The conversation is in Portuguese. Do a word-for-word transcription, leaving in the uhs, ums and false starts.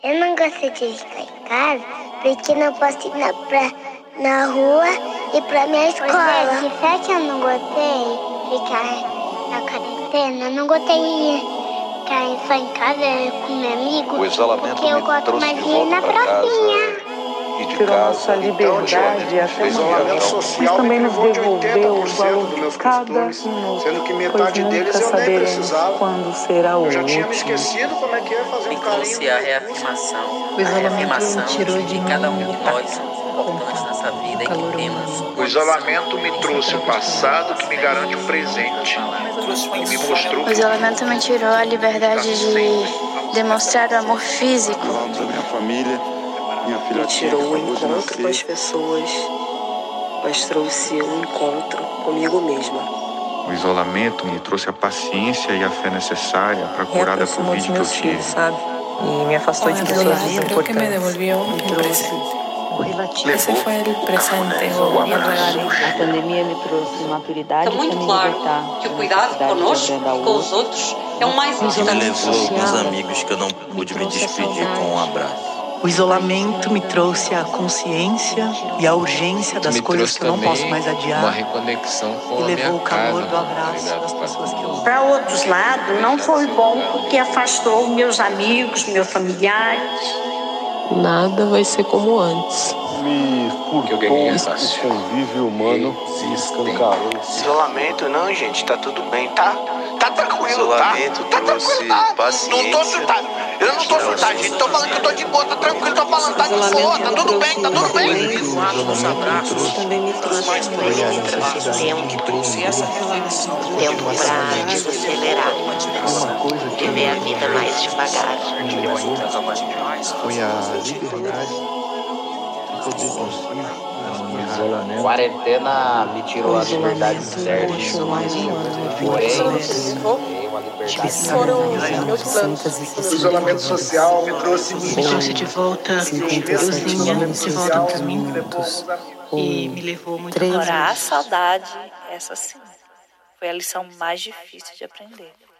Eu não gosto de ficar em casa porque não posso ir na, pra, na rua e pra minha escola. Pois é, que sabe que eu não gostei de ficar na quarentena? Eu não gostei de ficar só em casa com meu amigo. O isolamento porque eu gosto mais de ir na pracinha. Tirou nossa liberdade, até isolamento social mas também nos me privou de devolveu o oitenta por valor cento dos meus de cada costumes, minuto, sendo que pois metade deles nunca eu nem saberemos precisava. quando será o Eu já tinha me último. esquecido como é que é fazer um Me carinho. trouxe a reafirmação, O a isolamento reafirmação me tirou de de que mim cada um de o nós somos importantes nessa vida e que temos O isolamento me trouxe um passado que me garante um presente e me mostrou. O isolamento me tirou a liberdade de demonstrar o amor físico. Falamos da minha família, minha filha me tirou o encontro com as pessoas, mas trouxe o encontro comigo mesma. O isolamento me trouxe a paciência e a fé necessária para curar da Covid que eu tive. Sabe? E me afastou de pessoas creo que me devolvió el presente. Ese fue el presente o el regalo. A pandemia me trouxe maturidade para me libertar. Está muito claro que o cuidado conosco e com os outros é o mais importante. Me levou alguns amigos que eu não pude me despedir com um abraço. O isolamento me trouxe a consciência e a urgência das me coisas que eu não posso mais adiar. Uma reconexão com e a levou minha o calor casa, do abraço das pessoas que eu amo. Para outros lados, não foi bom porque afastou meus amigos, meus familiares. Nada vai ser como antes. Me furtou o convívio humano se escancarou. Isolamento não, gente, tá tudo bem, tá? Tá tranquilo, Isolamento tá? Tá tranquilo, tá? Paciência. Não tô surtado. Eu não tô surtado, gente. Tô falando que eu tô de boa, tá tranquilo, tô falando, tá de boa, tá tudo bem, tá tudo bem. Os abraços também me trouxe mais tempo que trouxe essa reflexão. tempo pra desacelerar, de ver a vida mais devagar. Foi a liberdade de poder conseguir. Quarentena me tirou a liberdade certa. Porém, uma liberdade. Foram meus planos. O isolamento social me trouxe Me trouxe de volta euzinha, de volta pra mim. E me levou muito a a saudade, essa sim, foi a lição mais difícil de aprender.